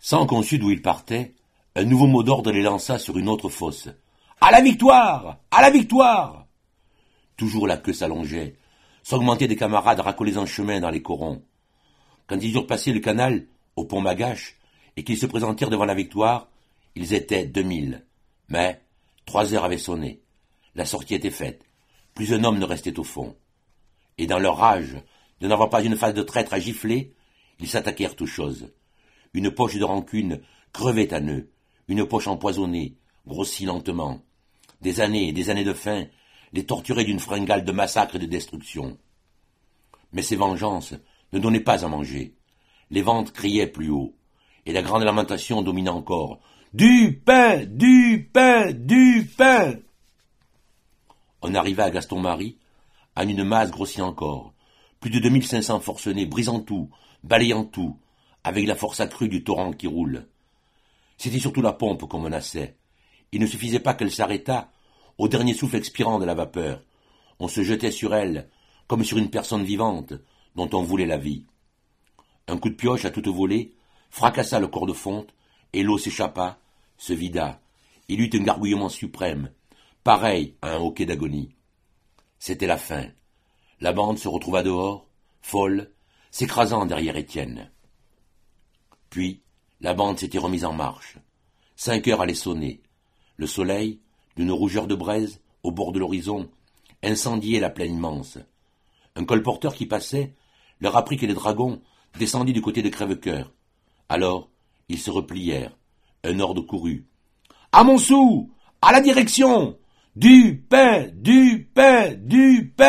Sans qu'on sût d'où ils partaient, un nouveau mot d'ordre les lança sur une autre fosse. « À la victoire! À la victoire !» Toujours la queue s'allongeait, s'augmentaient des camarades racolés en chemin dans les corons. Quand ils eurent passé le canal, au pont Magache, et qu'ils se présentèrent devant la victoire, ils étaient 2000. Mais 3 heures avaient sonné. La sortie était faite. Plus un homme ne restait au fond. Et dans leur rage de n'avoir pas une face de traître à gifler, ils s'attaquèrent aux choses. Une poche de rancune crevait à nœuds, une poche empoisonnée, grossit lentement. Des années et des années de faim les torturaient d'une fringale de massacre et de destruction. Mais ces vengeances ne donnaient pas à manger. Les ventes criaient plus haut, et la grande lamentation dominait encore. « Du pain! Du pain! Du pain !» On arriva à Gaston-Marie, en une masse grossie encore, plus de 2500 forcenés, brisant tout, balayant tout, avec la force accrue du torrent qui roule. C'était surtout la pompe qu'on menaçait. Il ne suffisait pas qu'elle s'arrêtât, au dernier souffle expirant de la vapeur. On se jetait sur elle, comme sur une personne vivante, dont on voulait la vie. Un coup de pioche à toute volée fracassa le corps de fonte, et l'eau s'échappa, se vida. Il eut un gargouillement suprême, pareil à un hoquet d'agonie. C'était la fin. La bande se retrouva dehors, folle, s'écrasant derrière Étienne. Puis, la bande s'était remise en marche. 5 heures allaient sonner. Le soleil, d'une rougeur de braise, au bord de l'horizon, incendiait la plaine immense. Un colporteur qui passait leur apprit que les dragons descendaient du côté de Crèvecoeur. Alors, ils se replièrent. Un ordre courut. « À Montsou! À la direction! Du pain! Du pain! Du pain !»